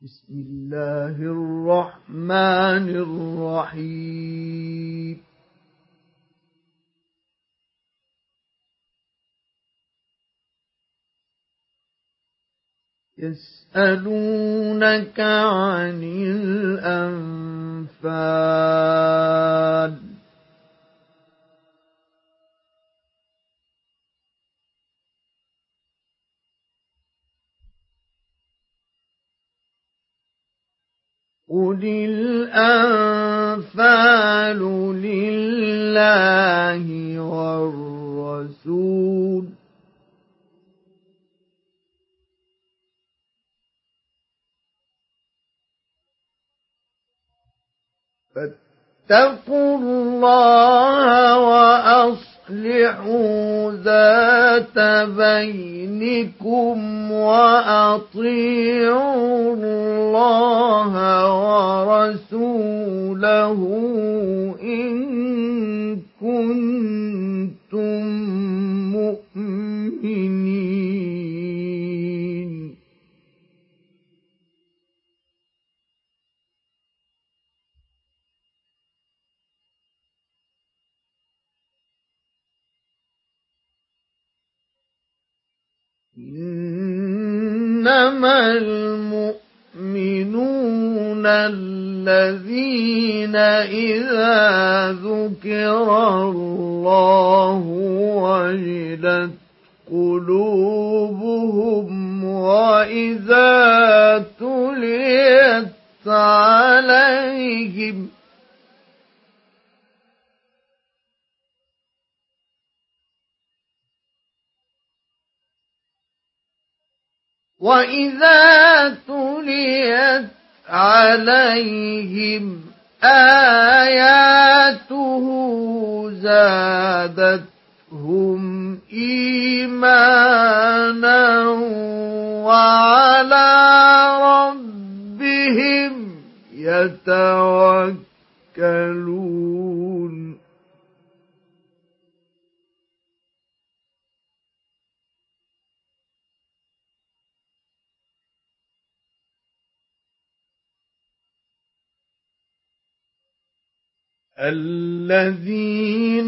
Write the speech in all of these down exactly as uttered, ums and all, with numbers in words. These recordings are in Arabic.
بسم الله الرحمن الرحيم يسألونك عن الأنفال قل الأنفال لله والرسول فاتقوا الله وأصلحوا ذات بينكم وأطيعوا الله ورسوله إن كنتم مؤمنين إنما المؤمنون الذين إذا ذكر الله وجلت قلوبهم وإذا تليت عليهم وَإِذَا تُلِيَتْ عَلَيْهِمْ آيَاتُهُ زَادَتْهُمْ إِيمَانًا وَعَلَى رَبِّهِمْ يَتَوَكَّلُونَ الذين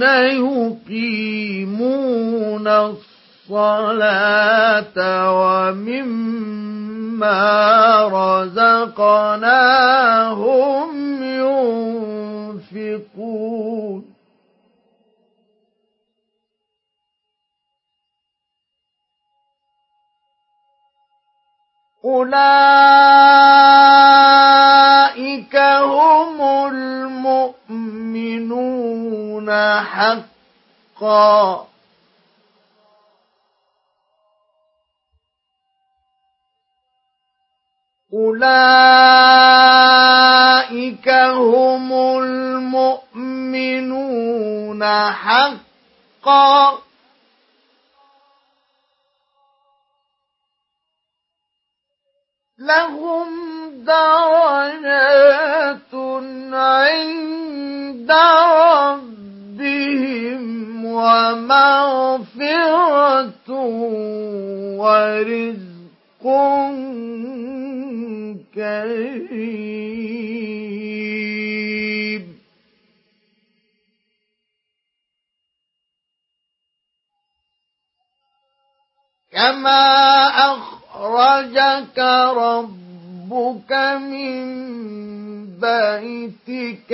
يقيمون الصلاة ومما رزقناهم ينفقون أولئك هم المؤمنون حقا أولئك هم المؤمنون حقا لهم درجات عند ربهم ومغفرة ورزق كريم كما أخرجك ربك من بيتك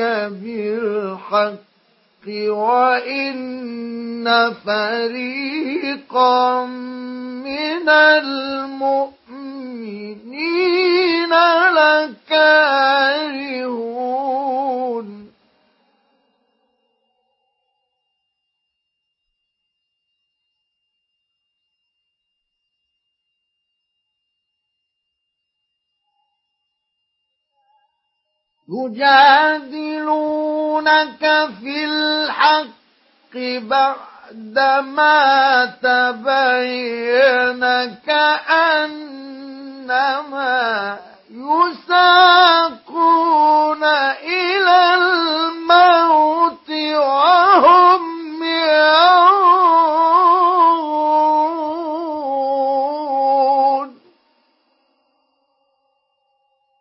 بالحق وإن فريقا من المؤمنين لكارهون يجادلونك في الحق بعدما تبين كأنما يساقون إلى الموت وهم ينظرون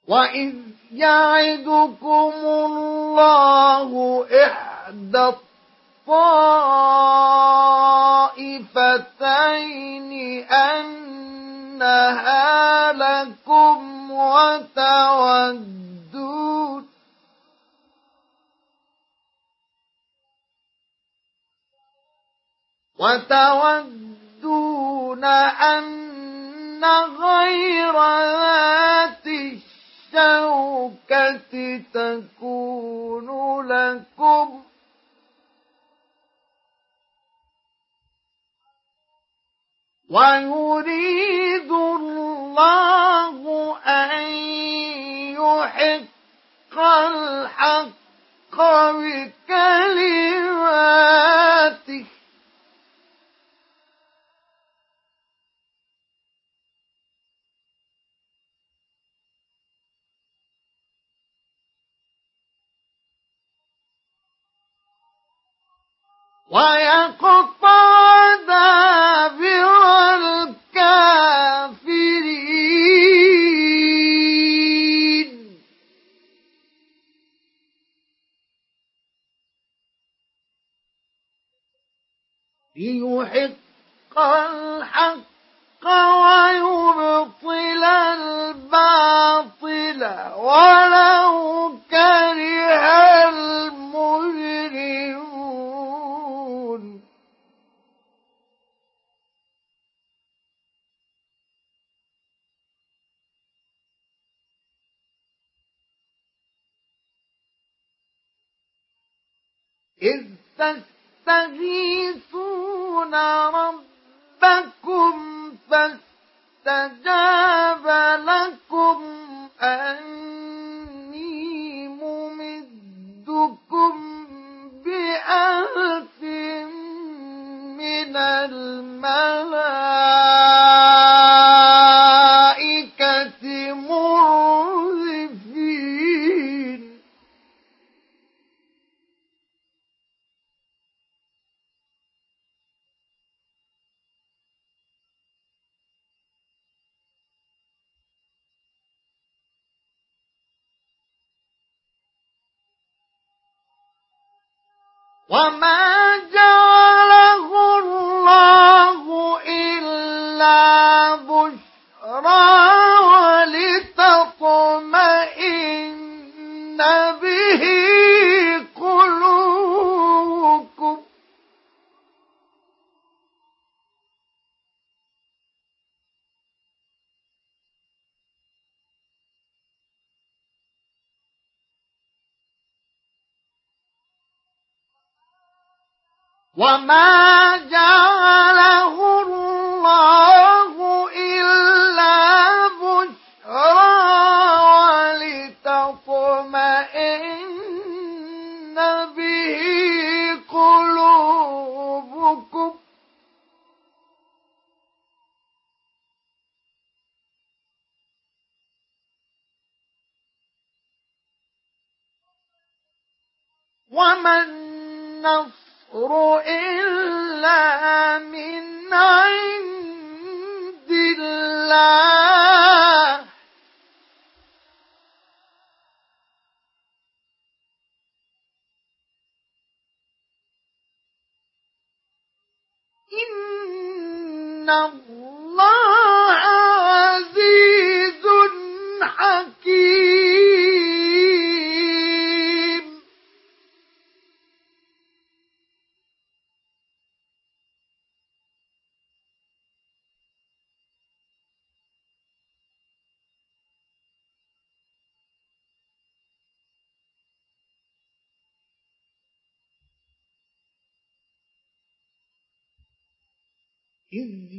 وإذ يعدكم الله إحدى الطائفتين أنها لكم وتودون وتودون أن غير ذات الشوكة تكون لكم ويريد الله أن يحق الحق بكلماته ويقطع دابر الكافرين ليحق الحق ويبطل الباطل ولو كره المجرمون. إذ تستغيثون ربكم فاستجاب لكم أني ممدكم بألف من الملائكة مردفين. وما جعله الله إلا بشرى ولتطمئن به قلوبكم وما جعله الله إلا بشرى ولتطمئن به قلوبكم وما النصر إلا من عند الله إن الله عزيز حكيم. إذ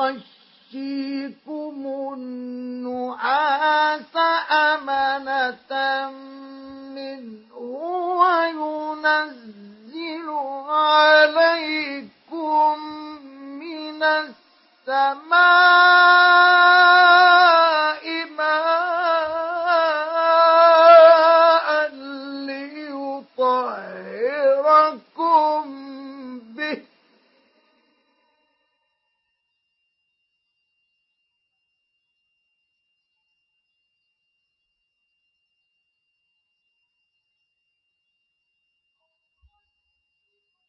يغشيكم النعاس أمنة منه وينزل عليكم من السماء ماء ليطهركم به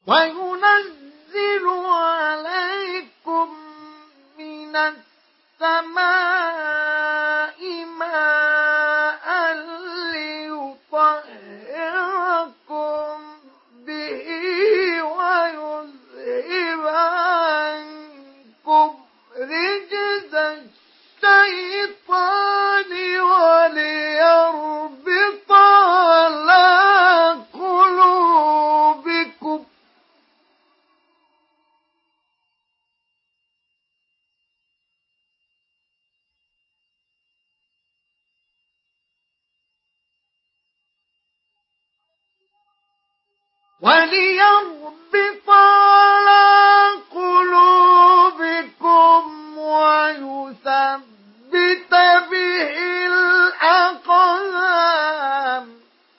وينزل عليكم من السماء ماء ليطهركم به ويذهب عنكم رجز الشيطان وليربط على قلوبكم وليربط على قلوبكم ويثبت به الأقدام.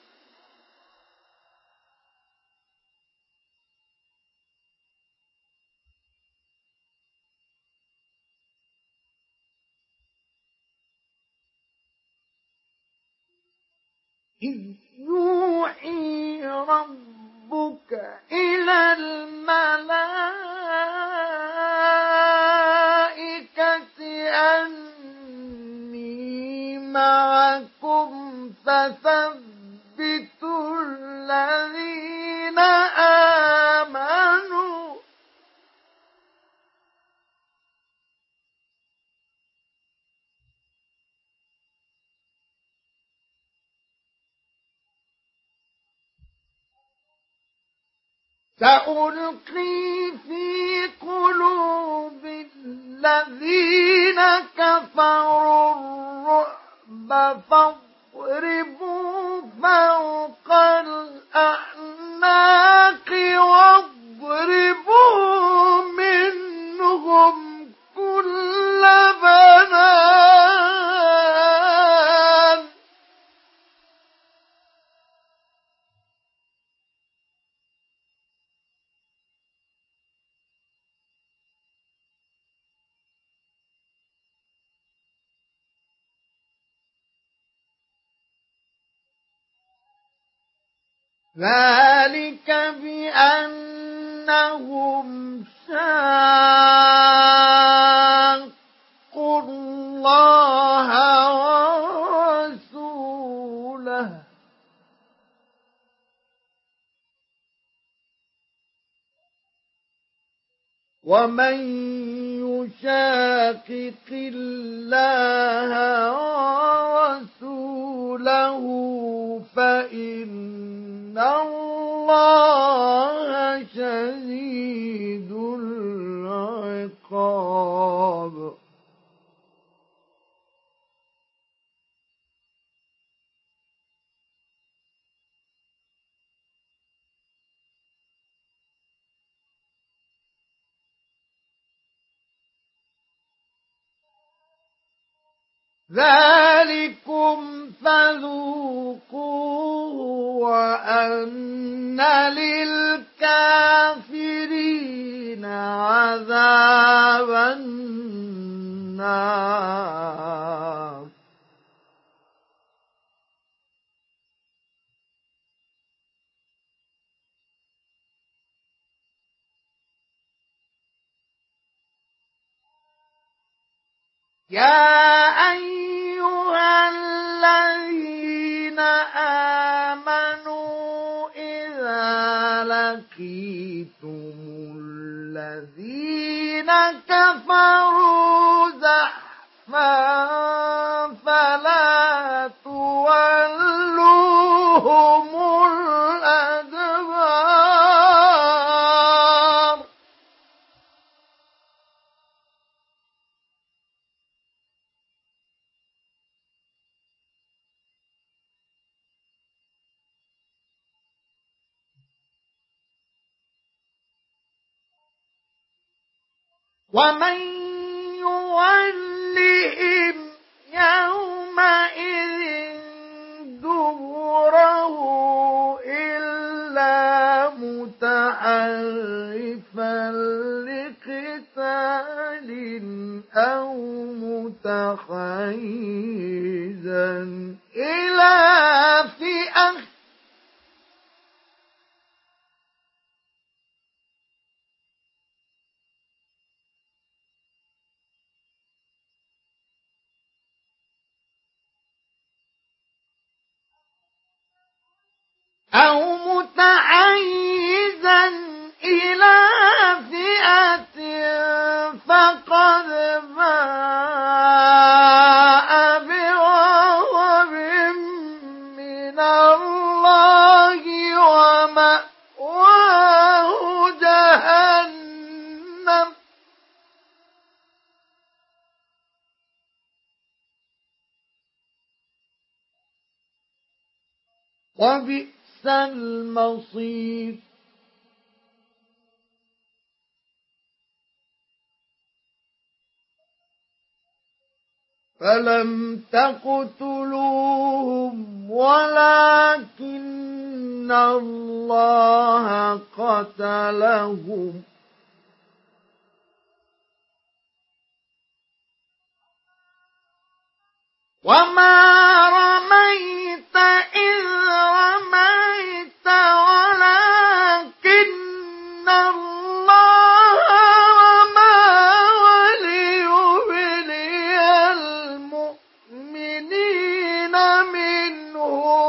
إذ يوحي ربك إلى الملائكة أني معكم فثبتوا الذين آمنوا سألقي في قلوب الذين كفروا الرعب فاضربوا فوق الأعناق واضربوا منهم كل بنان. ذلك بأنهم شاقوا الله ورسوله ومن يشاقق الله ورسوله فإن الله شديد العقاب. ذلكم فذوقوه وأن للكافرين عذاب النار. يا أيها الذين آمنوا إذا لقيتم الذين كفروا زحفا فلا تولوهم الأدبار. ومن يولهم يومئذ دبره إلا متحرفا لقتال أو متحيزا إلى فئة أو متحيزا إلى فئة فقد باء بغضب من الله ومأواه جهنم وبئس المصير. فلم تقتلوهم ولكن الله قتلهم وما رميت إذ رميت ولكن الله رمى وليبلي المؤمنين منه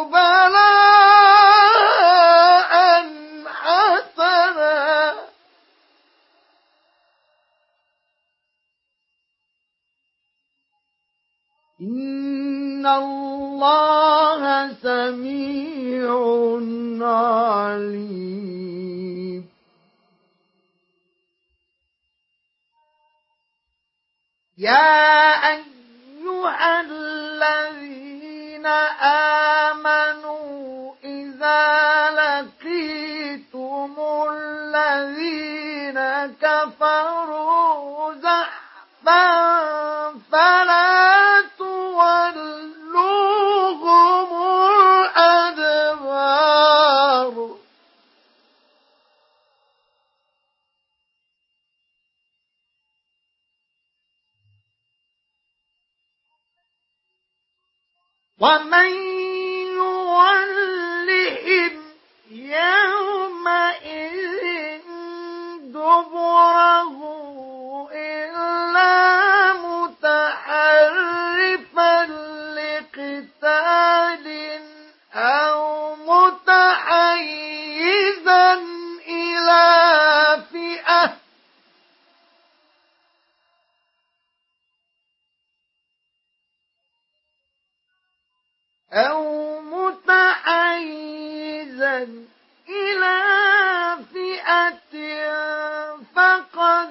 بلاء حسنا إن الله سميع عليم. يا أيها الذين آمنوا إذا لقيتم الذين كفروا زحفا فلا تولوهم الأدبار ومن يولهم يومئذ دبره إلا متحرفا لقتال أو متحيزا إلى فئة أو متحيزا إلى فئة فقد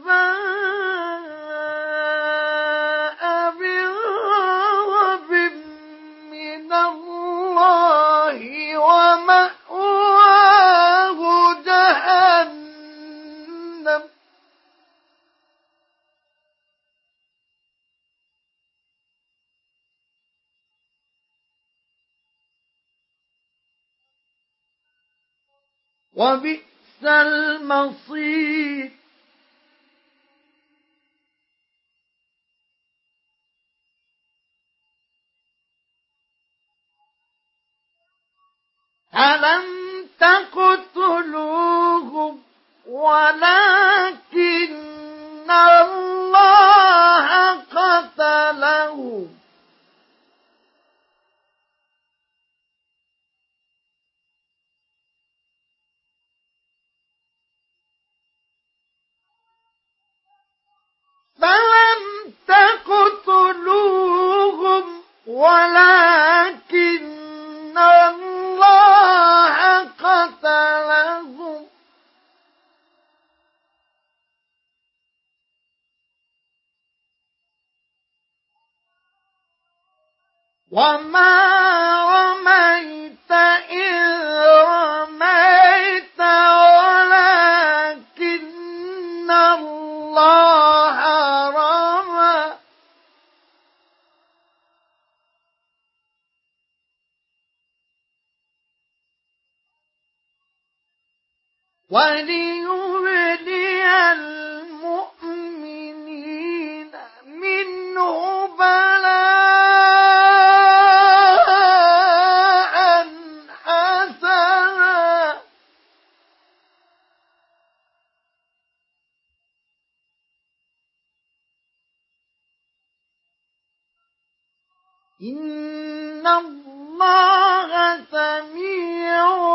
باء بغضب من الله ومأواه جهنم وبئس المصير. ألم تقتلوهم ولكن الله قتلهم فلم تقتلوهم ولكن الله قتلهم وما رميت إذ رميت ولكن الله رمى وليبلي المؤمنين منه بلاء حسنا إن الله سميع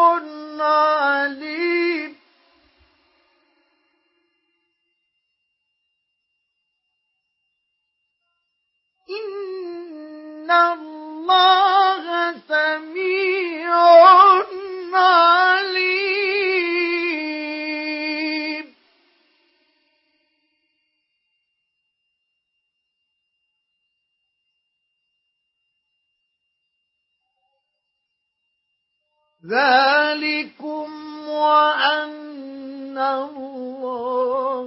الله سميع عليم. ذلكم وأن الله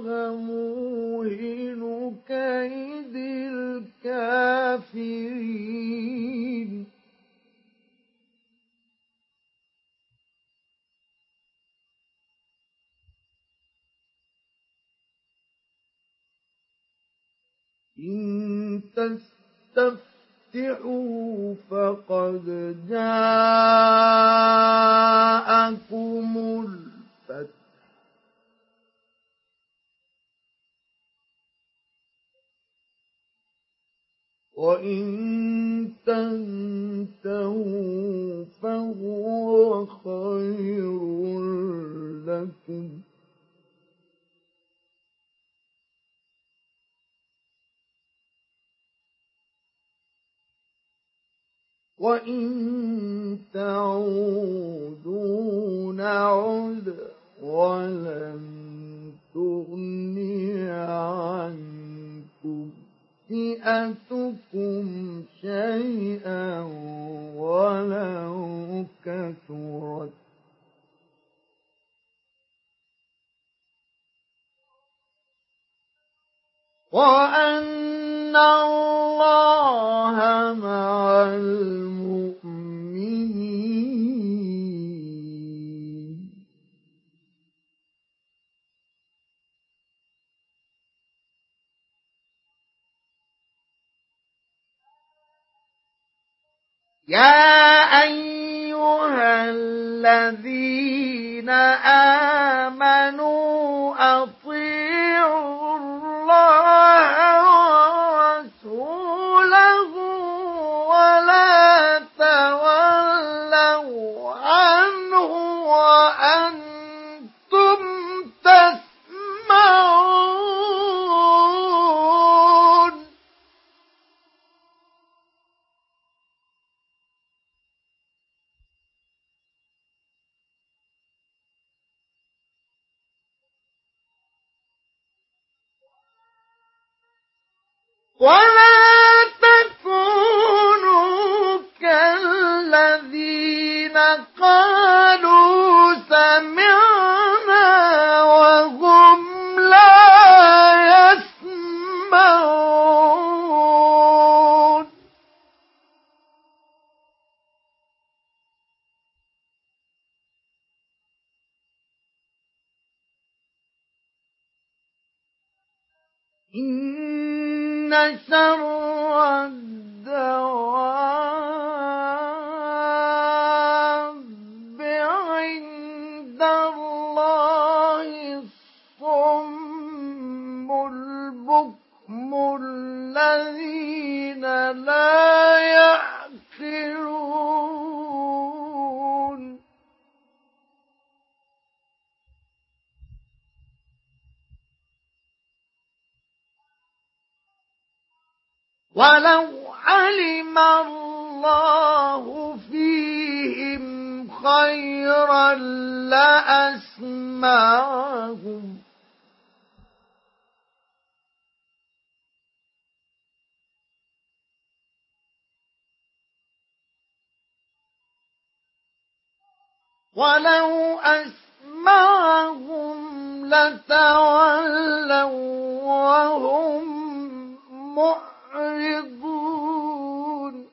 موهن كيد الكافرين. إن تستفتحوا فقد جاءكم الفتح وإن تنتهوا فهو خير لكم وإن تعودوا نعد ولن تغني عنكم فئتكم شيئا ولو كثرت وأن الله مع المؤمنين. يا أيها الذين آمنوا أطيعوا الله ورسوله ولا تولوا عنه وأنتم تسمعون. ولا تكونوا كالذين قالوا سمعنا وهم لا يسمعون. إن شر الدواب عند الله الصم البكم الذين لا يعقلون. ولو علم الله فيهم خيرا لأسمعهم ولو أسمعهم لتولوا وهم معرضون.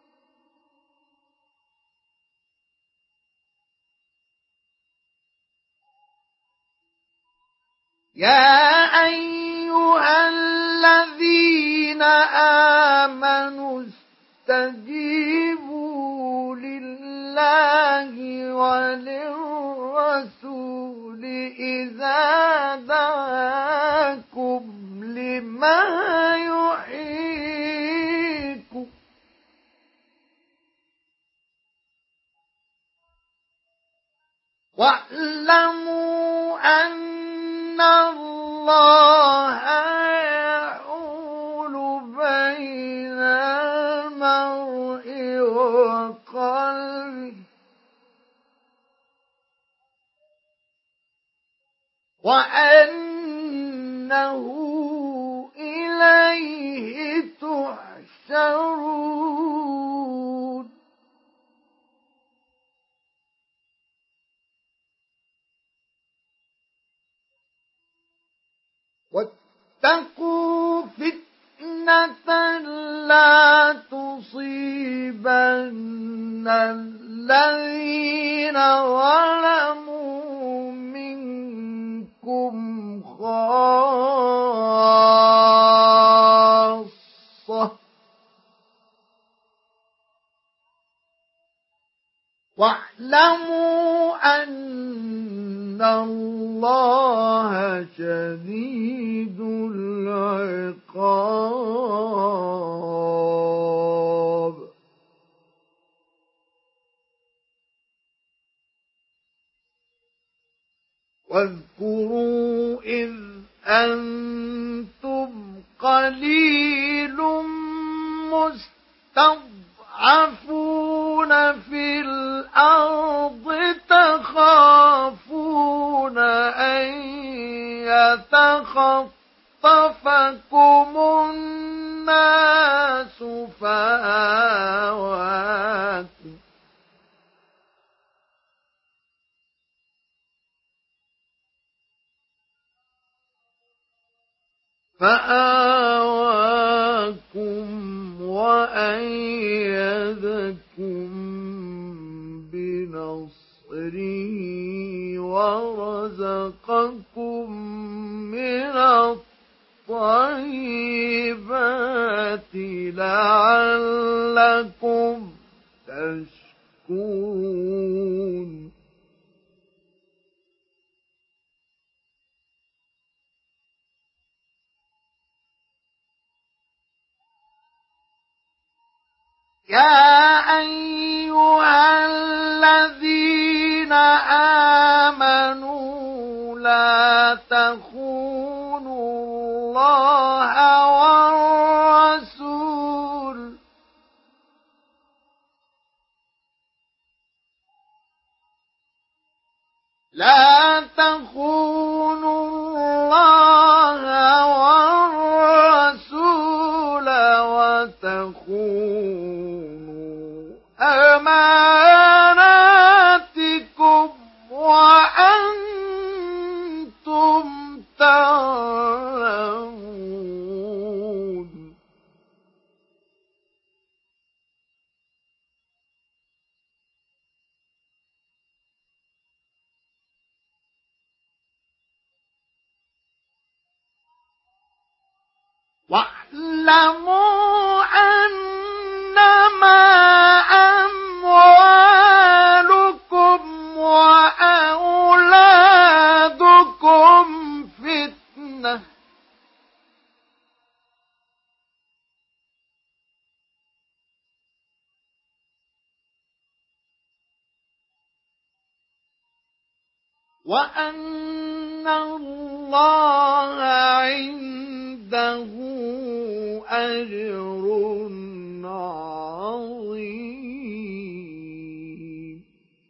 يا أيها الذين آمنوا استجيبوا لله وللرسول إذا دعاكم لما يحييكم واعلموا أن الله يحول بين المرء وأنه إليه تحشرون واتقوا فتنة لا تصيبن الذين ظلموا منكم خاصة واعلموا أن الله شديد العقاب واذكروا إذ أنتم قليل مستضعفون في الأرض تخافون أن يتخطفكم الناس فآواكم فآواكم وأيدكم بنصره ورزقكم من الطيبات لعلكم تشكرون يا أيها الذين آمنوا لا تخونوا الله والرسول لا تخونوا الله والرسول وتخونوا أماناتكم وأنتم تعلمون واعلموا أنما أموالكم وأولادكم فتنة وأن الله عنده أجر عظيم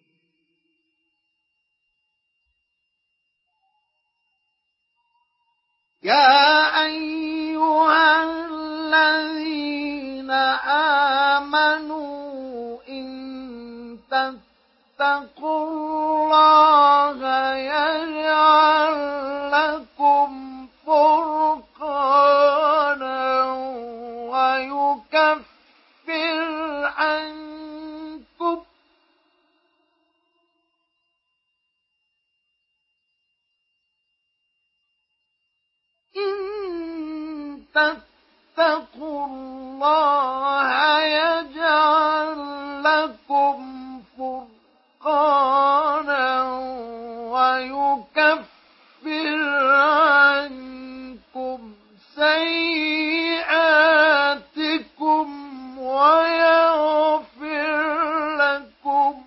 يا أيها الذين آمنوا إن تتقوا الله يجعل لكم فرقانا ويكفر عنكم إن تتقوا الله يجعل لكم فرقانا ويكفر عنكم سيئاتكم ويغفر لكم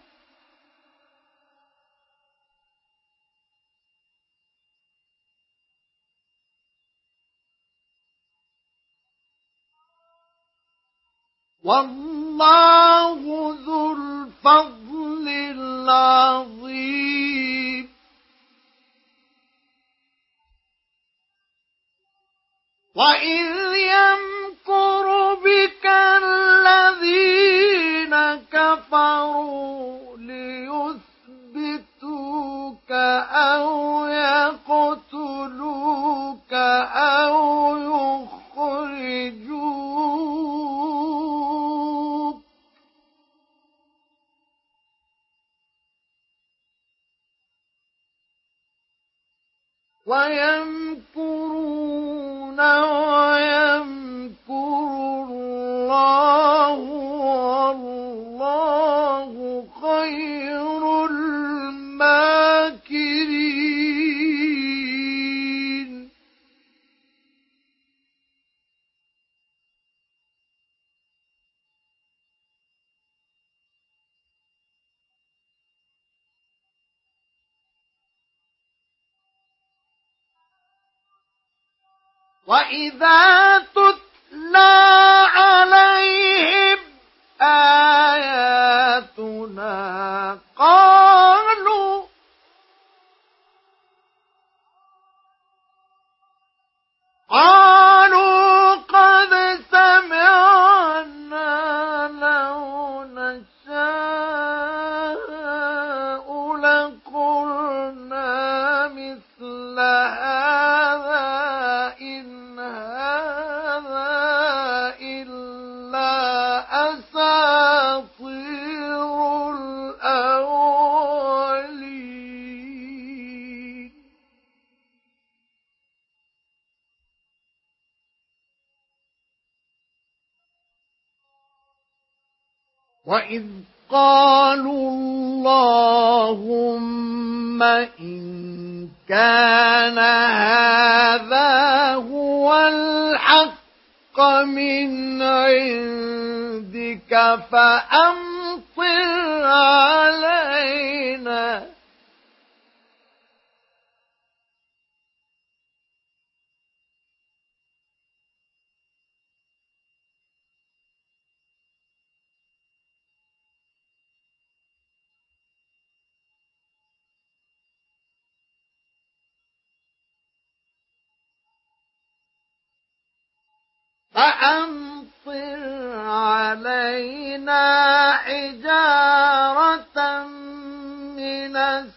والله ذو الفضل العظيم وَإِذْ يَمْكُرُ بِكَ الَّذِينَ كَفَرُوا لِيُثْبِتُوكَ أَوْ يَقْتُلُوكَ أَوْ يُخْرِجُوكَ وَيَمْكُرُونَ وَيَمْكُرُ اللَّهُ وَاللَّهُ خَيْرُ الْمَاكِرِينَ وَإِذَا تُتْلَىٰ عَلَيْهِمْ آيَاتُنَا قَالُوا قَالُوا قَدْ سَمِعْنَا لَوْ نَشَاءُ لَقُلْنَا مِثْلَ هَٰذَا إِنْ هَٰذَا إِلَّا أَسَاطِيرُ الْأَوَّلِينَ وَإِذْ قَالُوا اللَّهُمَّ إِن كَانَ هَٰذَا هُوَ الْحَقَّ مِنْ عِندِكَ فَأَمْطِرْ عَلَيْنَا فَأَمْطِرْ عَلَيْنَا حِجَارَةً مِّنَ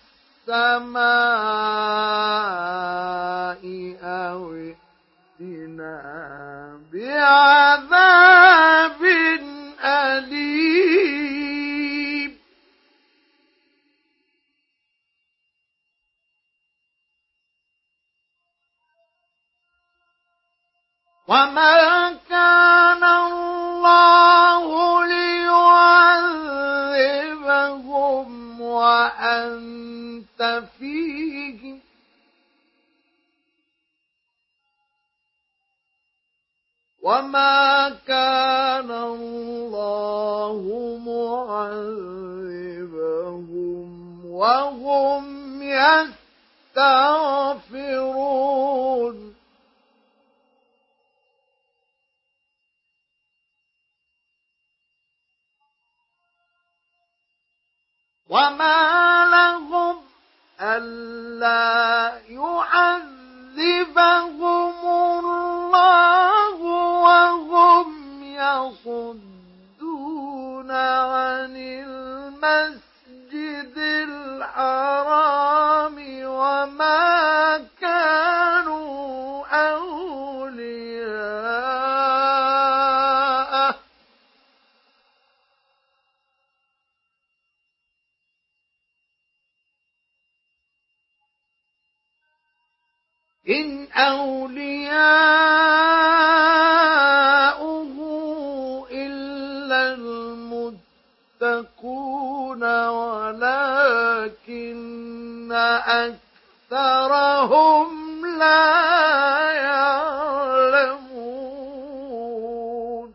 السَّمَاءِ أَوِ ائْتِنَا بِعَذَابٍ أَلِيمٍ وَمَا كَانَ اللَّهُ لِيُعَذِّبَهُمْ وَأَنْتَ فِيهِمْ وَمَا كَانَ اللَّهُ مُعَذِّبَهُمْ وَهُمْ يَسْتَغْفِرُونَ وَمَا لَهُمْ أَلَّا يُعَذِّبَهُمُ اللَّهُ وَهُمْ يَصُدُّونَ عَنِ الْمَسْجِدِ الْحَرَامِ وَمَا كَانُوا أَوْلِيَاءَهُ إِنْ أَوْلِيَاؤُهُ إِلَّا الْمُتَّقُونَ وَلَٰكِنَّ أَكْثَرَهُمْ لَا يَعْلَمُونَ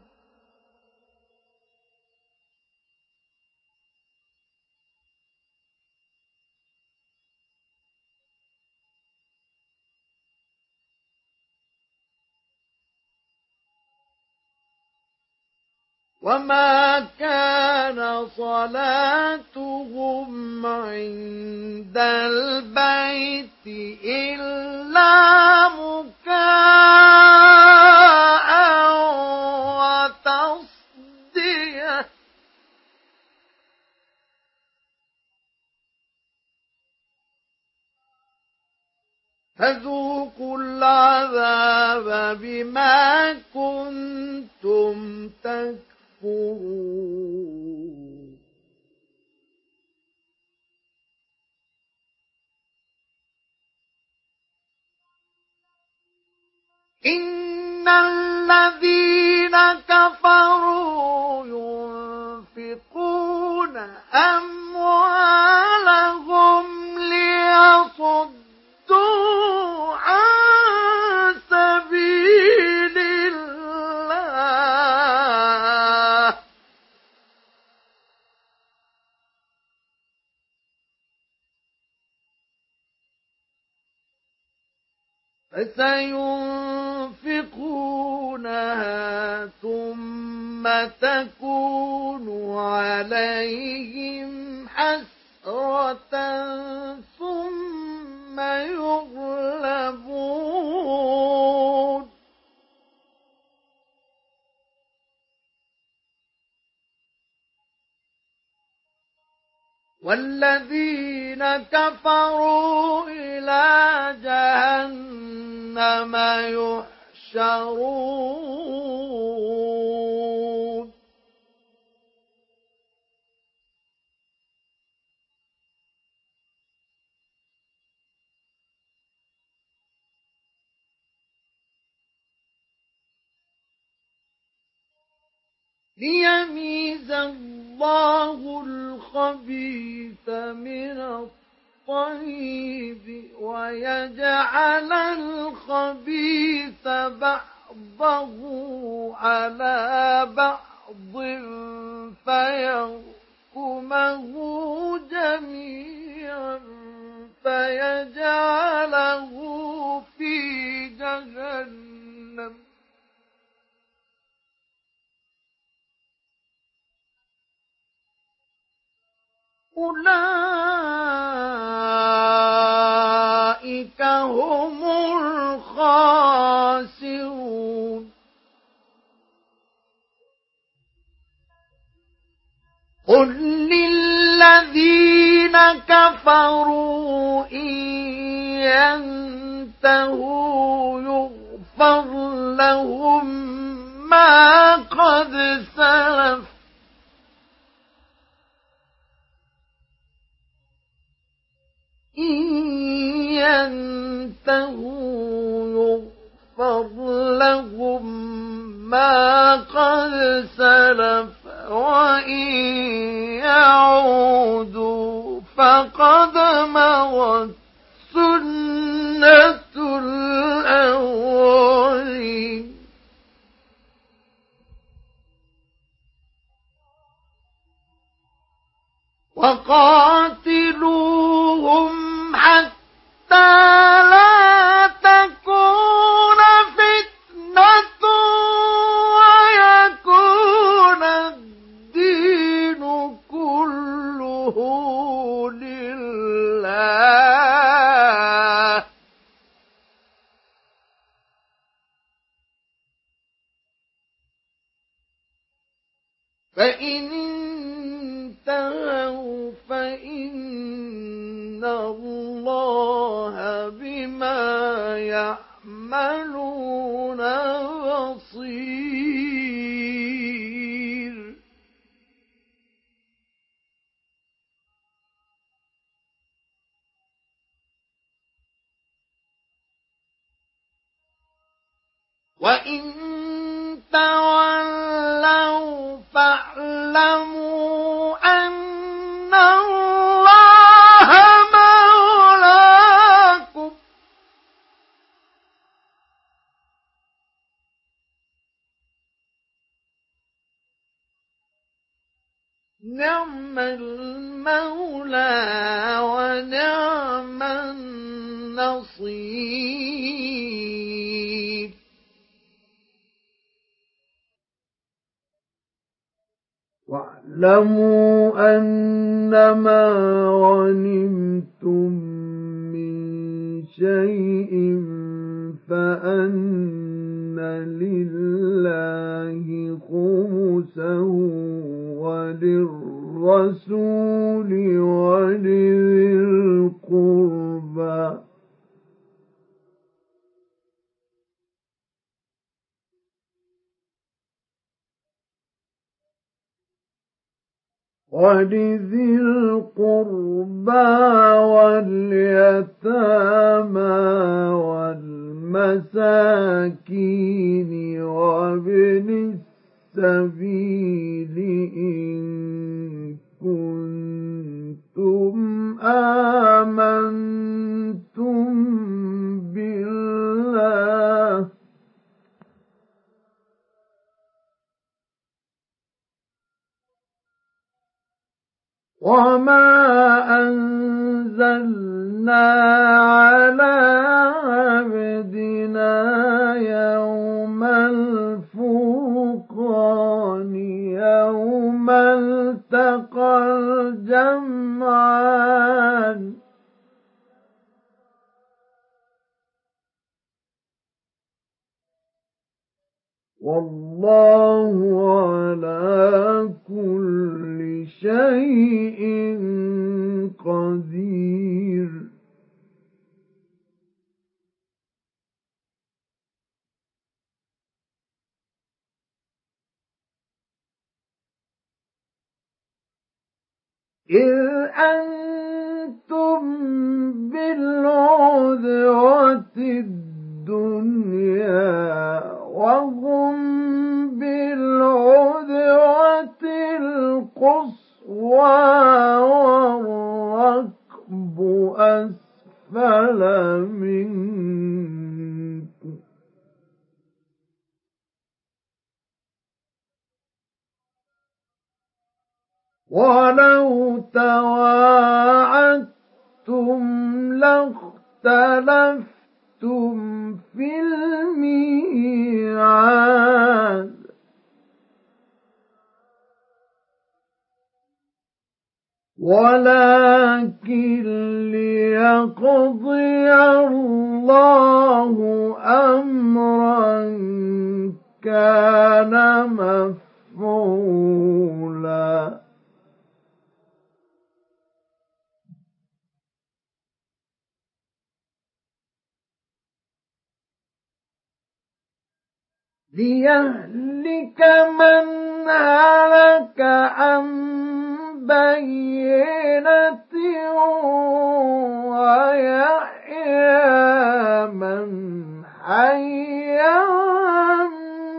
وَمَا كَانَ صَلَاتُهُمْ عِندَ الْبَيْتِ إِلَّا مُكَاءً فذوقوا العذاب بما كنتم تكفرون إن الذين كفروا ينفقون أموالهم ليصدوا عن سبيل الله فسينفقونها ثم تكون عليهم حسرة ثم يغلبون والذين كفروا إلى جهنم يحشرون ليميز الله الخبيث من الطيب ويجعل الخبيث بعضه على بعض فيركمه جميعا فيجعله في جهنم أولئك هم الخاسرون قل للذين كفروا إن ينتهوا يغفر لهم ما قد سلف إن ينتهوا يغفر لهم ما قد سلف وإن يعودوا فقد مضت سنة الأولين وقاتلوهم حتى لا تكون فتنة ويكون الدين كله لله فإن انتهوا فإن الله بما يعملون بصير وإن تولوا فاعلموا أن الله مولاكم نعم المولى ونعم النصير واعلموا أنما غنمتم من شيء فأن لله خمسه وللرسول ولذي القربى ولذي القربى واليتامى والمساكين وابن السبيل إن كنتم آمنتم بالله وما أنزلنا على عبدنا يوم الفرقان يوم التقى الجمعان والله على كل شيء قدير إذ أنتم بالعدوة الدنيا وهم بالعدوة القصوى والركب أسفل منكم ولو تواعدتم لاختلفتم في الميعاد ولكن ليقضي الله أمرا كان مفعولا ليهلك من هلك عن بينة ويحيى من حي عن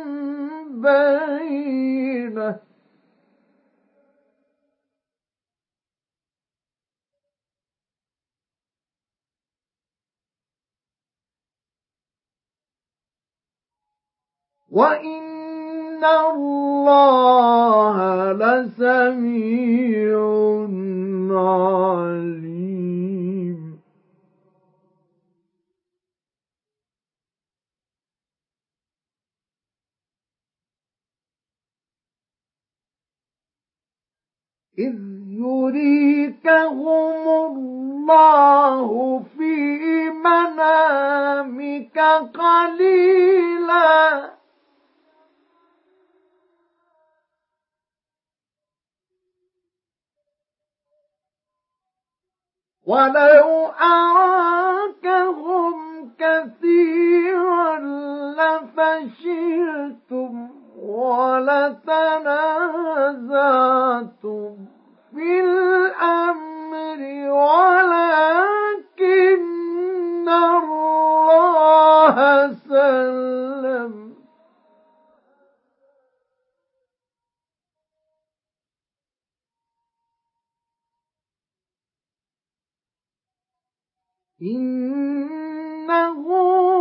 بينة وإن الله لسميع عليم إذ يريكهم الله في منامك قليلا ولو أراكهم كثيرا لفشلتم ولتنازعتم في الأمر ولكن الله سلم إنه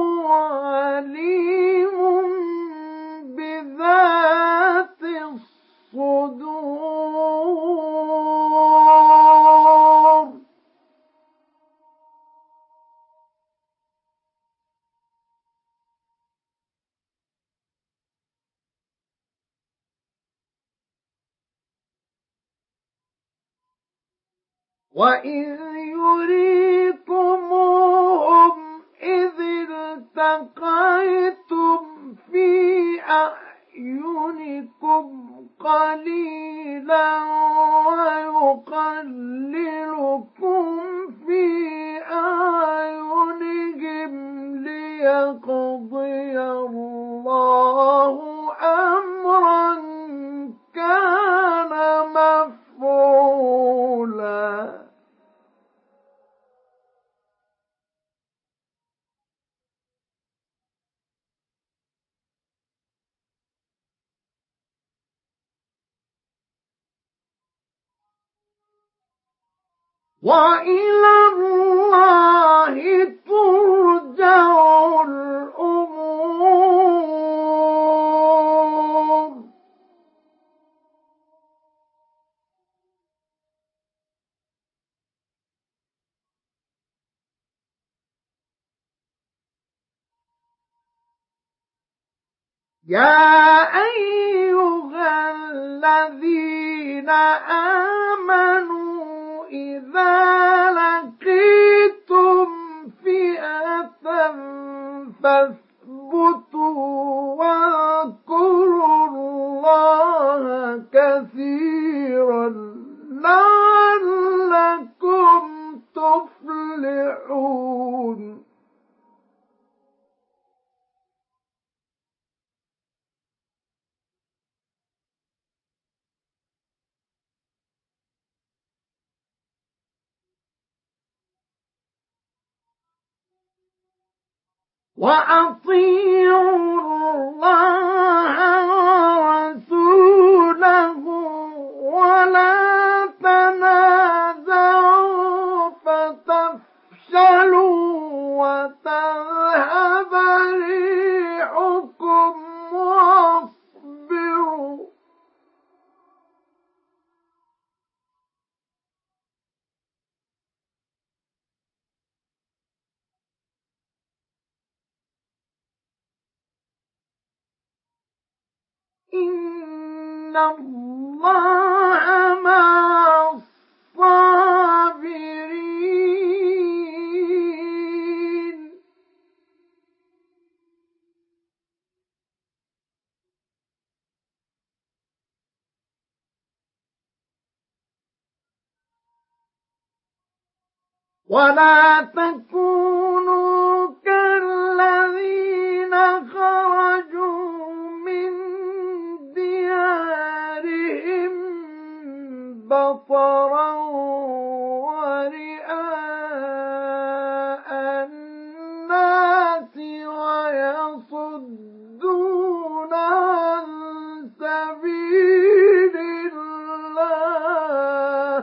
عليم بذات الصدور وإذ يريكموهم إذ التقيتم في أعينكم قليلا ويقللكم في أعينهم ليقضي الله أمرا كان مفعولا وإلى الله ترجع الأمور. يا أيها الذين آمنوا إذا لقيتم فئة فاثبتوا واذكروا الله كثيرا لعلكم تفلحون. وأطيعوا الله ورسوله ولا تنازعوا فتفشلوا وتذهب ريحكم واصبروا إن الله مع الصابرين. ولا تكونوا كالذين خرجوا من ديارهم بطرا ورئاء الناس ويصدون عن سبيل الله.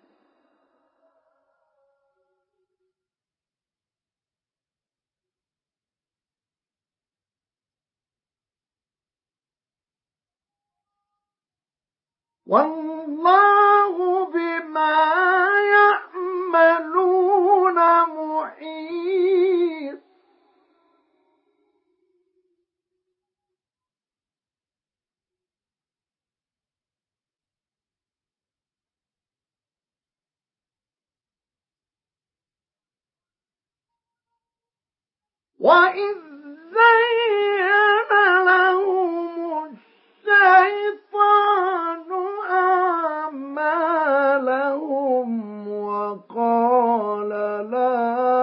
والله بما يعملون محيط. وإذ زين لهم الشيطان أعمالهم وقال لا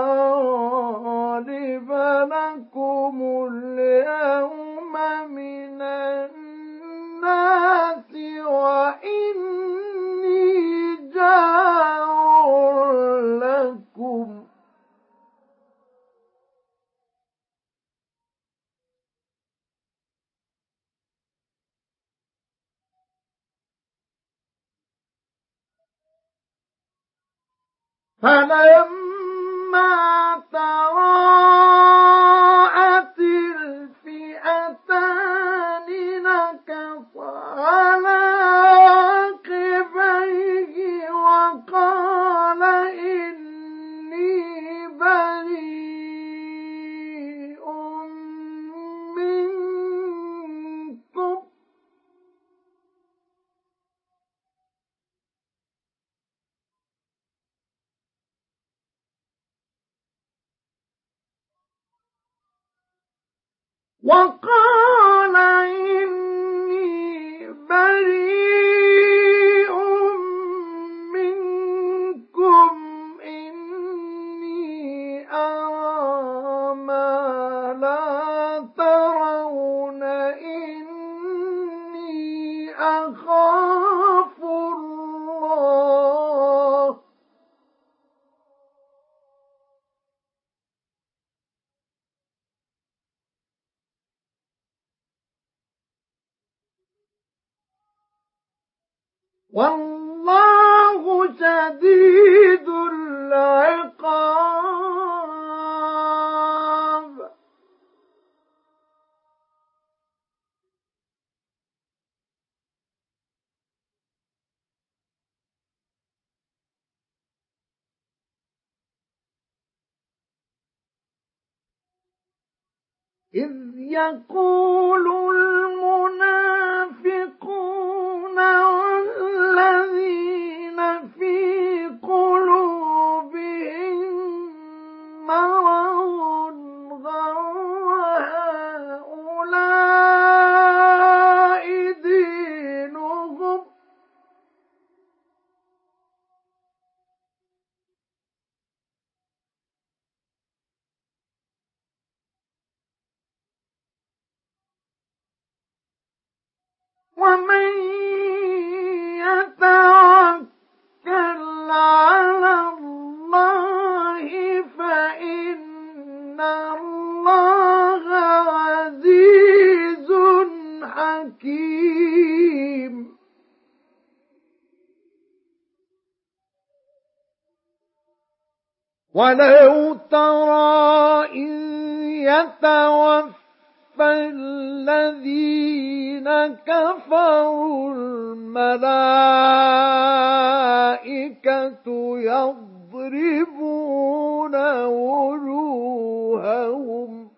غالب لكم اليوم من الناس وإني جار لكم فلما تراءت الفئتان نكص على عقبيه وقال إني بريء منكم وقال إني بريء منكم إني أرى ما لا ترون إني أخاف الله. والله شديد إذ يقول المنافقون والذين في قلوبهم مرض غر هؤلاء دينهم ومن يتوكل على الله فإن الله عزيز حكيم. ولو ترى إذ يتوفى فالذين كفروا الملائكة يضربون وجوههم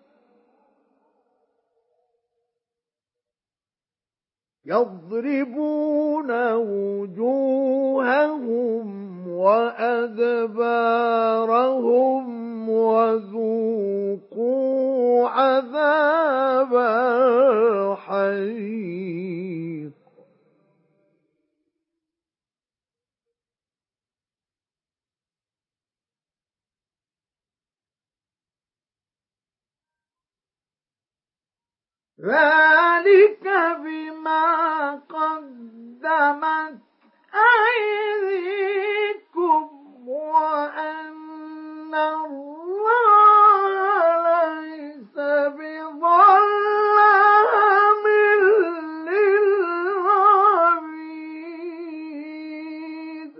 يضربون وجوههم وأدبارهم وذوقوا عذاب الحريق. ذلك بما قدمت أيديكم وأن الله ليس بظلام للعبيد.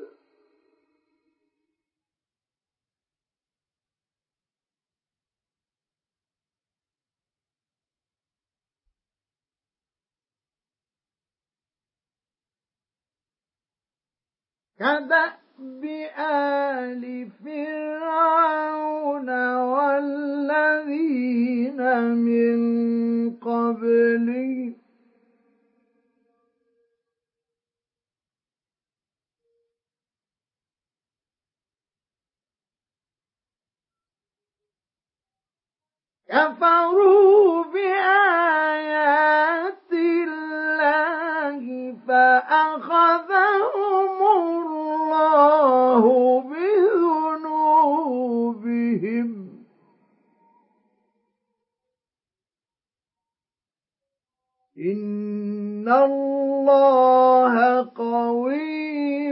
كدأب آل فرعون والذين من قبلهم كفروا بآيات الله فأخذهم الله بذنوبهم إن الله قوي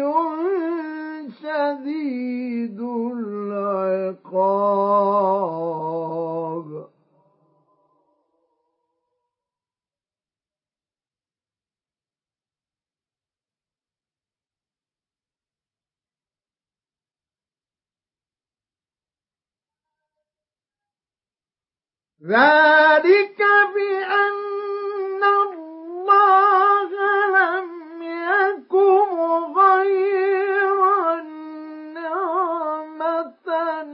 شديد العقاب. ذلك بأن الله لم يكن غير نعمة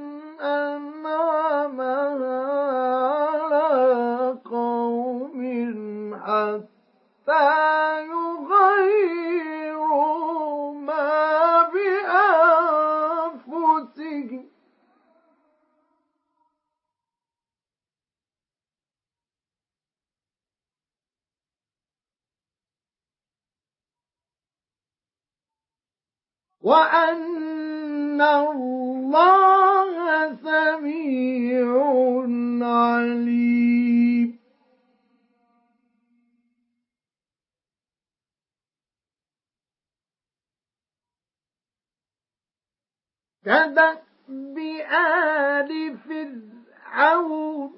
أنعمها على قوم حتى يغيروا ما بأنفسهم وأن الله سميع عليم. كدأب آل فرعون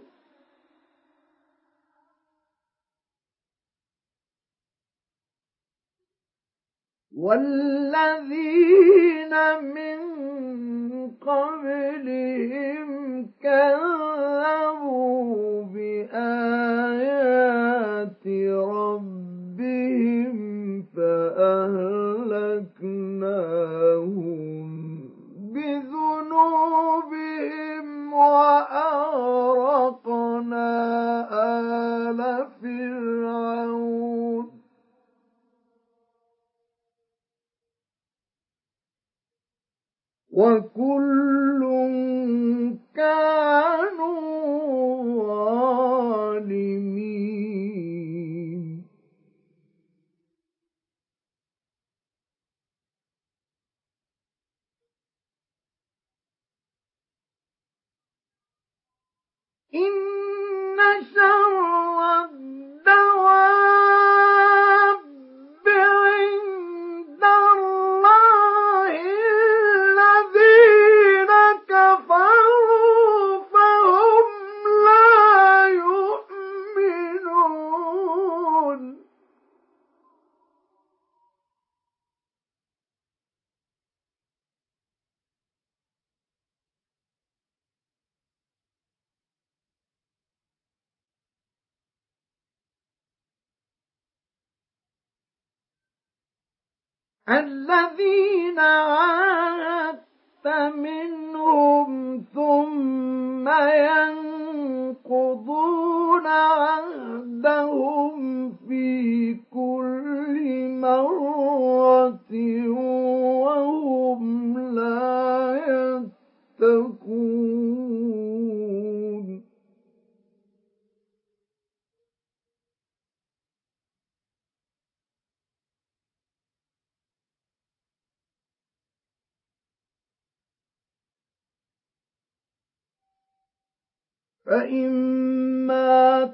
والذين من قبلهم كذبوا بآيات ربهم فأهلكناهم بذنوبهم وأغرقنا وكل كانوا ظالمين إن شر الدواب عند الله الذين كفروا فهم لا يؤمنون الذين عاهدت منهم ثم ينقضون عهدهم في كل مرة وهم لا يتقون فإما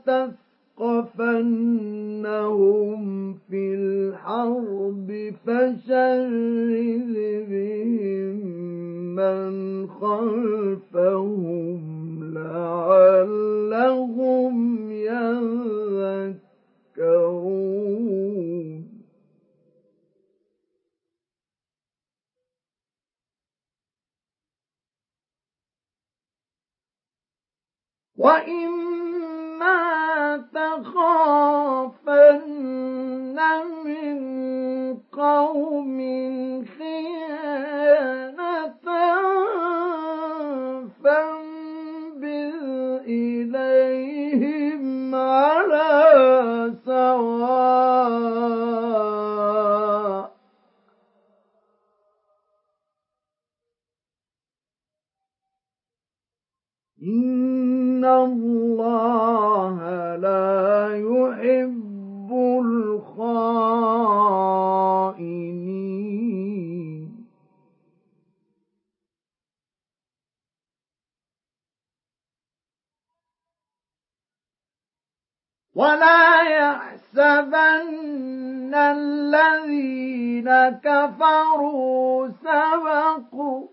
تثقفنهم في الحرب فشرد بهم من خلفهم لعلهم يذكرون وَإِمَّا تَخَافَنَّ مِنْ قَوْمٍ خِيَانَةً فَانبِذْ إِلَيْهِمْ عَلَى سَوَاءٍ إِنَّ اللَّهَ لَا يُحِبُّ الْخَائِنِينَ وَلَا يَحْسَبَنَّ الَّذِينَ كَفَرُوا سَبَقُوا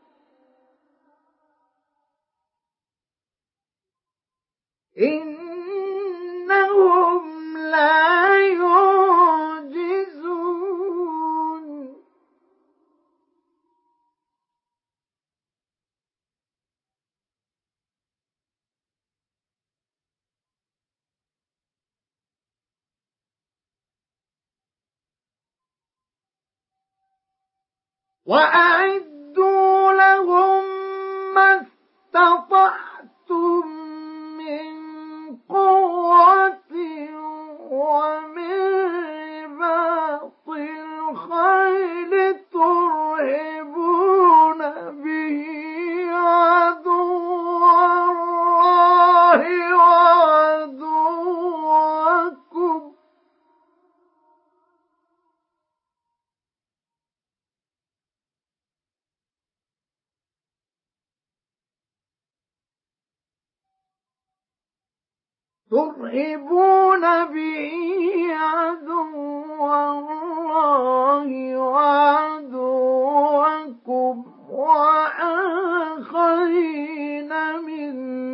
إِنَّهُمْ لَا يُعْجِزُونَ وَأَعِدُّوا لَهُم مَّا اسْتَطَعْتُم مِّن قُوَّةٍ وَمِن رِّبَاطِ الْخَيْلِ تُرْهِبُونَ بِهِ عَدُوَّ اللَّهِ وَعَدُوَّكُمْ تُرْهِبُونَ بِهِ عَدُوَّ اللَّهِ وَعَدُوَّكُمْ وَآخَرِينَ مِن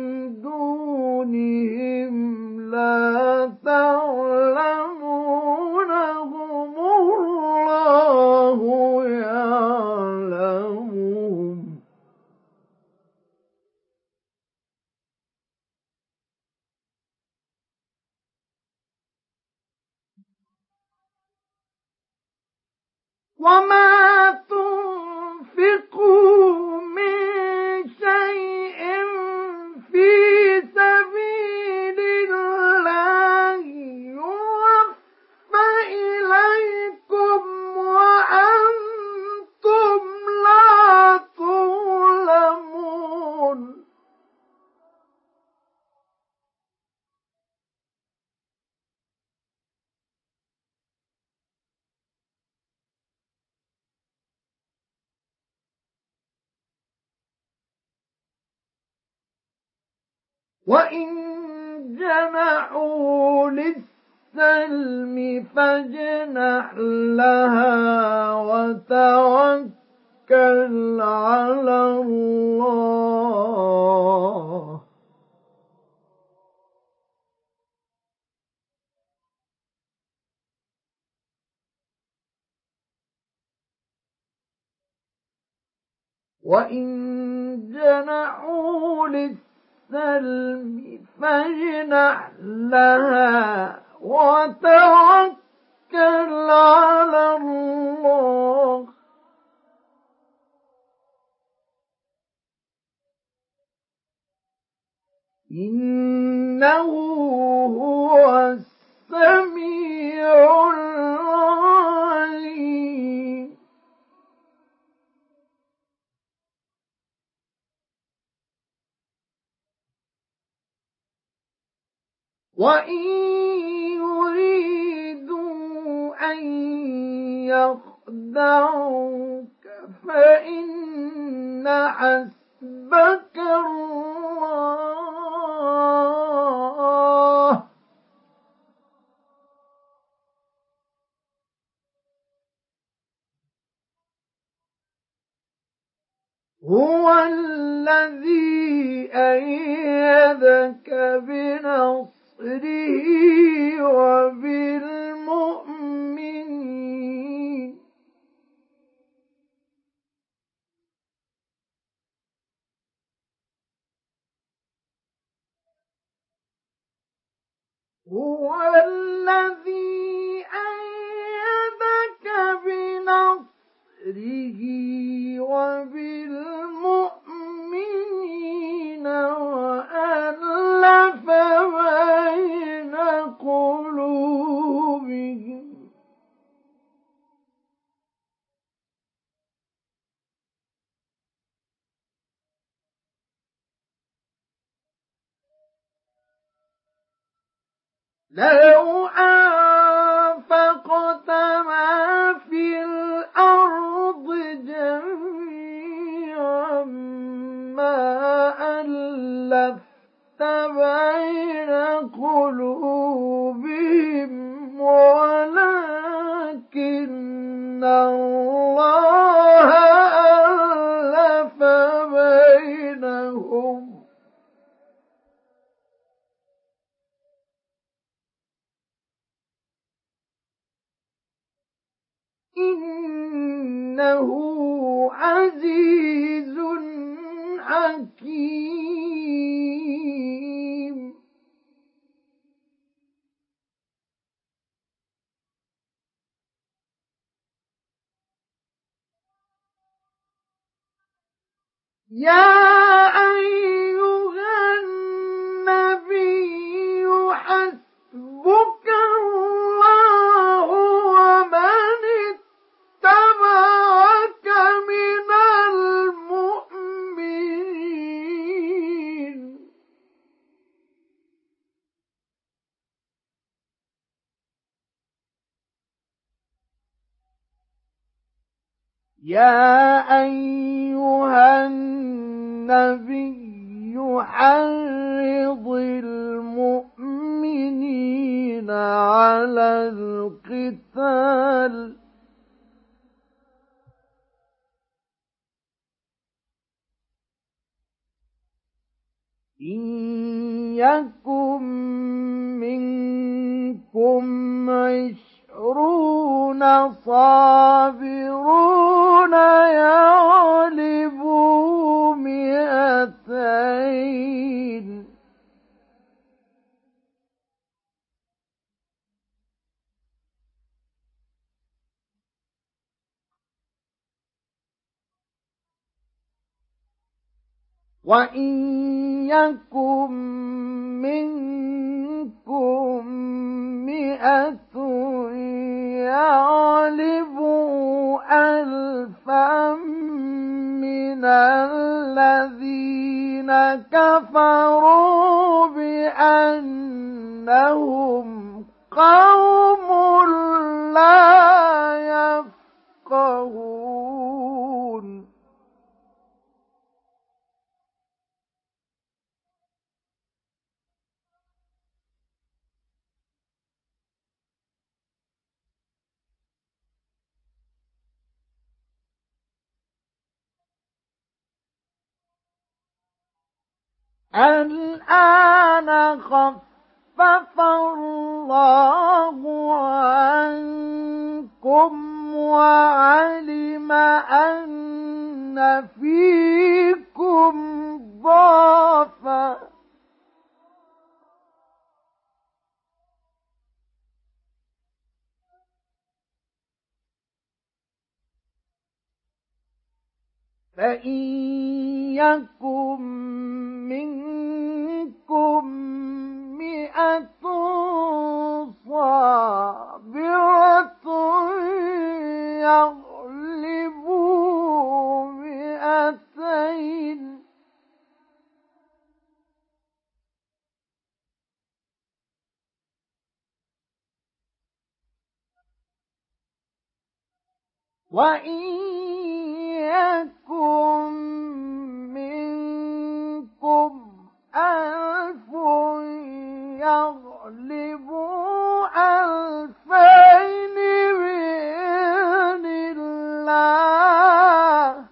دُونِهِمْ لَا تَعْلَمُونَهُمُ اللَّهُ يَعْلَمُهُمْ وَمَا تُنْفِقُوا مِنْ شَيْءٍ فِي سَبِيلِ اللَّهِ يُوَفَّ إِلَيْكُمْ وَأَنْتُمْ لَا تُظْلَمُونَ وإن جنحوا للسلم فاجنح لها وتوكل على الله وإن جنحوا للسلم فاجنح لها وتوكل على الله إنه هو السميع العليم وإن يريدوا أن يخدعوك فإن حسبك الله هو الذي أيدك بنصره وبالمؤمنين هو الذي أيدك بنصره وبالمؤمنين وألف بين قلوبهم لو أنفقت ما في الأرض جميعا ما ألفت بين قلوبهم ولكن الله ألف بينهم إنه عزيز حكيم يا أيها النبي حسبك الله ومن اتبعك من المؤمنين يا أيها النبي حرض المؤمنين على القتال إن يكن منكم عشرون صابرون يغلبوا مئتين وإن يكن منكم مئة يغلبوا ألفا من الذين كفروا بأنهم قوم لا يفقهون الآن خفف الله عنكم وعلم أن فيكم ضعفا فإن يكن منكم مئة صابرة يغلبوا مئتين وإن يكن منكم ألف يغلبوا ألفين بإذن الله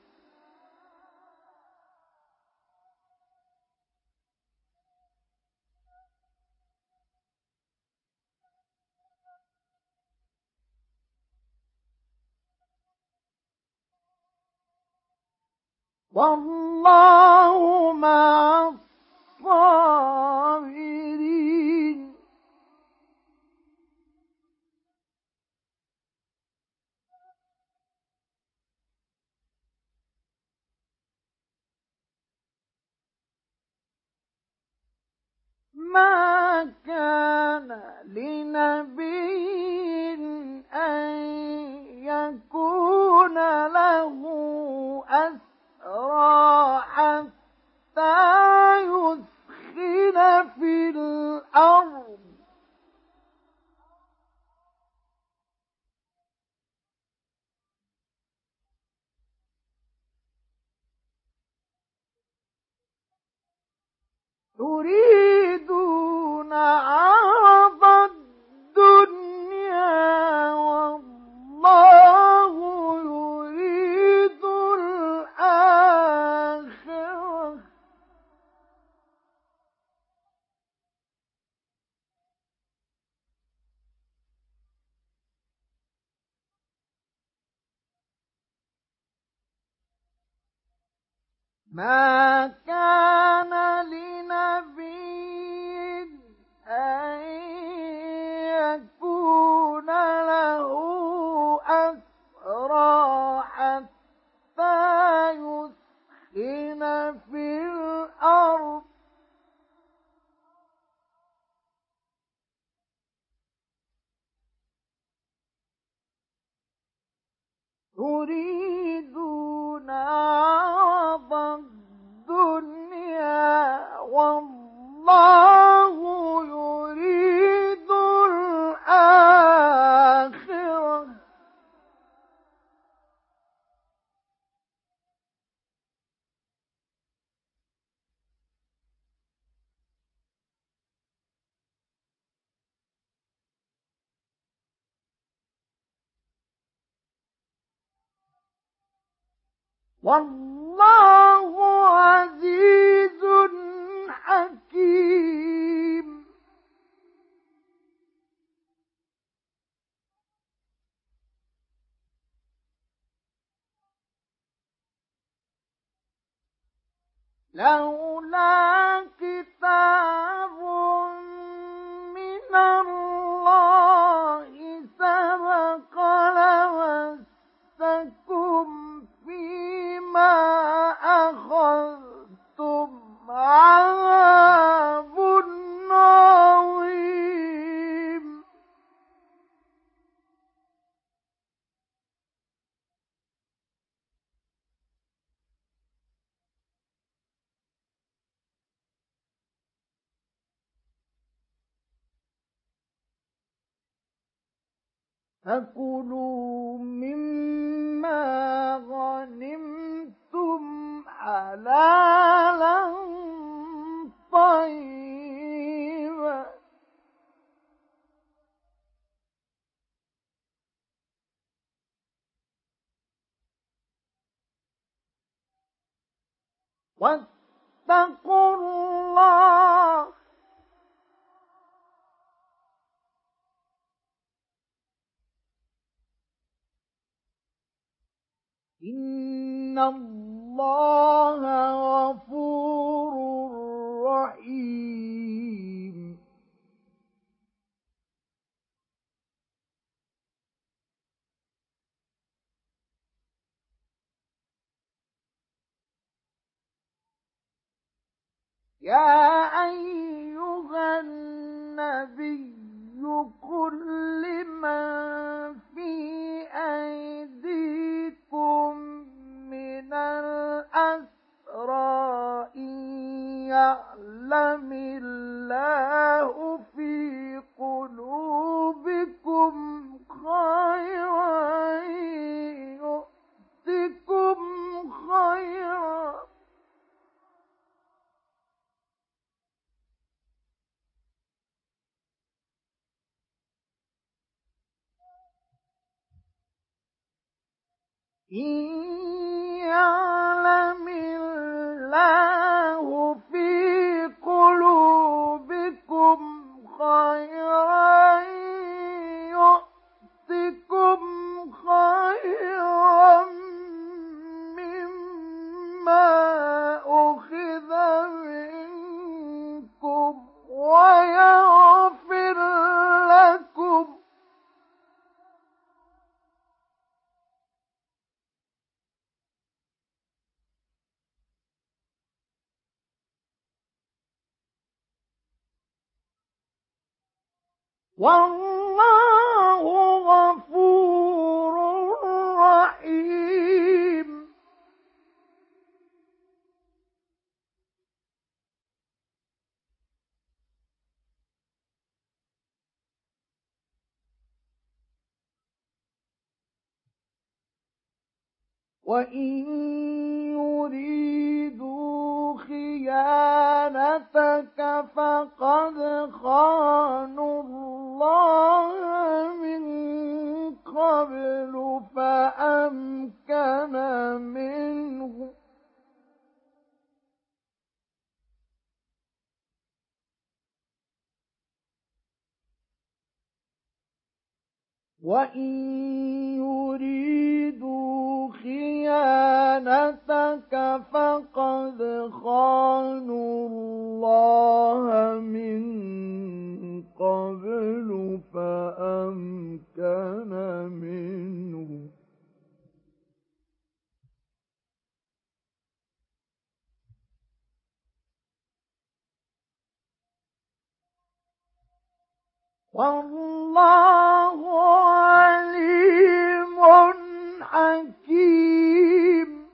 والله مع الصابرين ما كان لنبي أن يكون له أسرى حتى يثخن في الأرض تريدون عرض الدنيا والله يريد الآخرة ما كان لنبي أن يكون له أسرى حتى يثخن في الأرض تريدون عرض الدنيا والله يريد الآخرة والله عزيز حكيم لولا كتاب من الله سبق لمسكم فيما أخذتم عذاب عظيم فكلوا مما غنمتم حلالا طيبا واتقوا الله إن الله غفور رحيم يا أيها النبي قل لمن في أيديكم من الأسرى إن يعلم الله في قلوبكم خيرا يؤتكم خيرا إن يعلم الله في قلوبكم خيرا يؤتكم خيرا مما أخذ منكم ويغفر لكم والله غفور رحيم وإن يريدوا خيانتك فقد خانوا الله من قبل فأمكن منه وإن يريدوا خيانتك فقد خانوا الله من قبل فأمكن منه والله عليم حكيم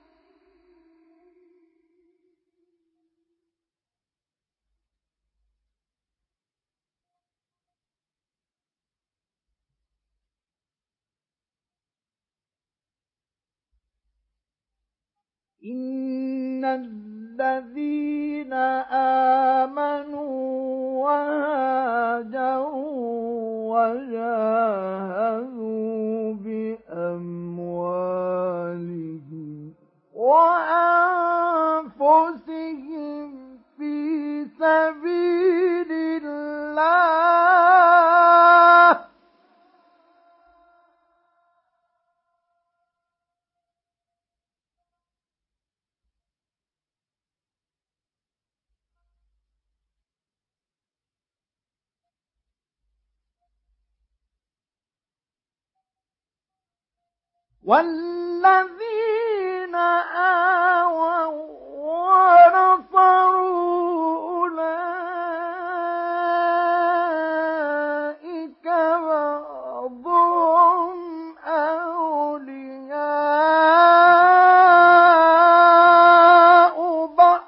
إن الذين آمنوا وهاجروا وجاهدوا بأموالهم وأنفسهم في سبيل الله والذين آووا ونصروا أولئك بعضهم أولياء بعض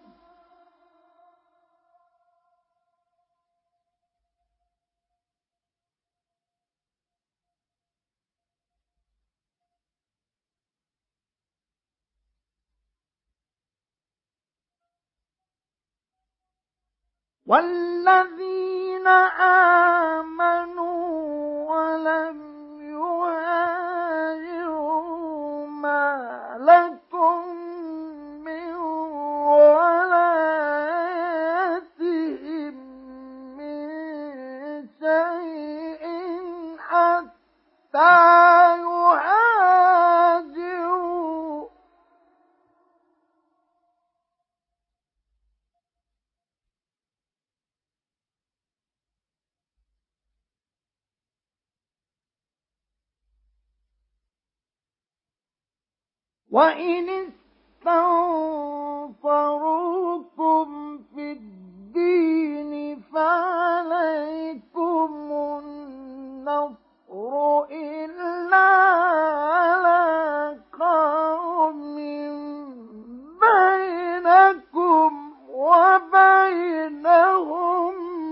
والذين آمنوا ولم يهاجروا ما لكم من ولايتهم وإن استنصروكم في الدين فعليكم النصر إلا على قوم بينكم وبينهم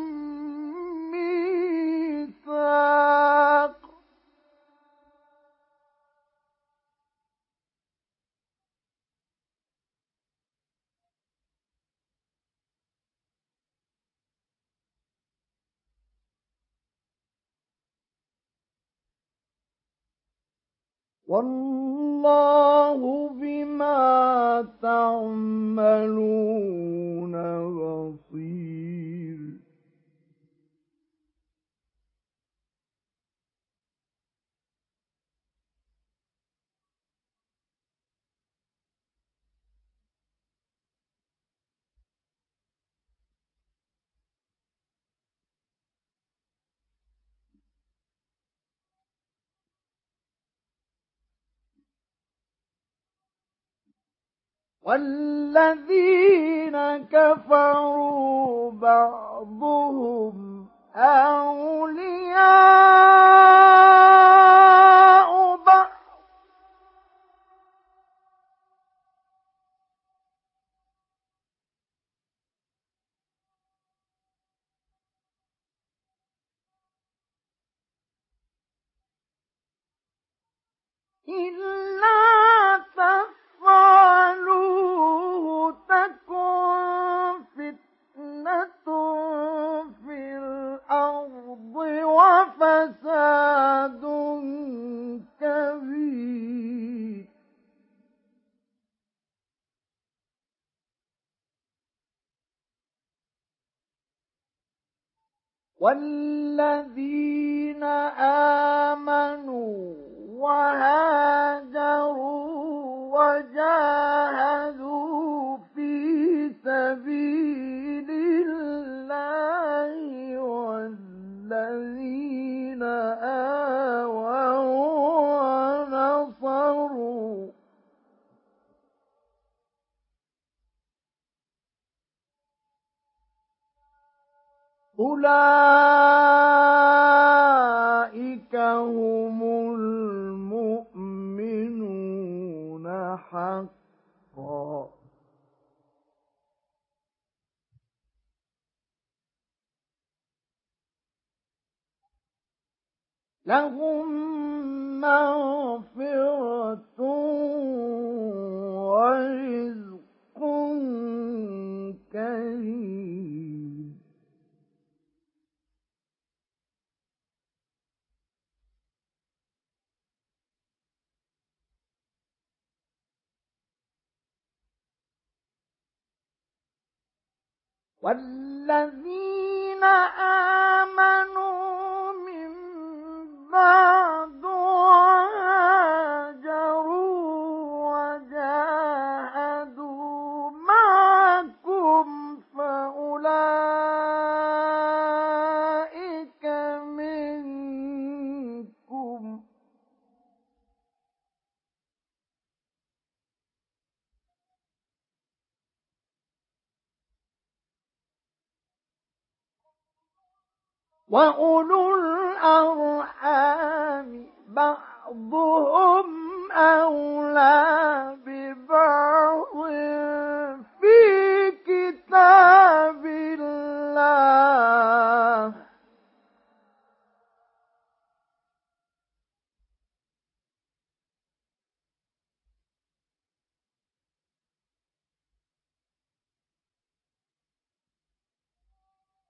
ميثاق والله بما تعملون بصير. والذين كفروا بعضهم أولياء بعض إلا تفعلوه تكن فتنة في الأرض وفساد كبير. والذين آمنوا وهاجروا وجاهدوا في سبيل الله والذين آووا ونصروا أولئك هم المؤمنون حقا. لهم مغفرة ورزق كريم. والذين آمنوا من بعد وهاجروا وجاهدوا معكم فأولئك منكم وأولو الأرحام بعضهم أولى ببعض في كتاب الله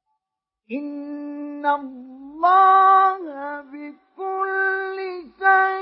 إن الله بكل شيء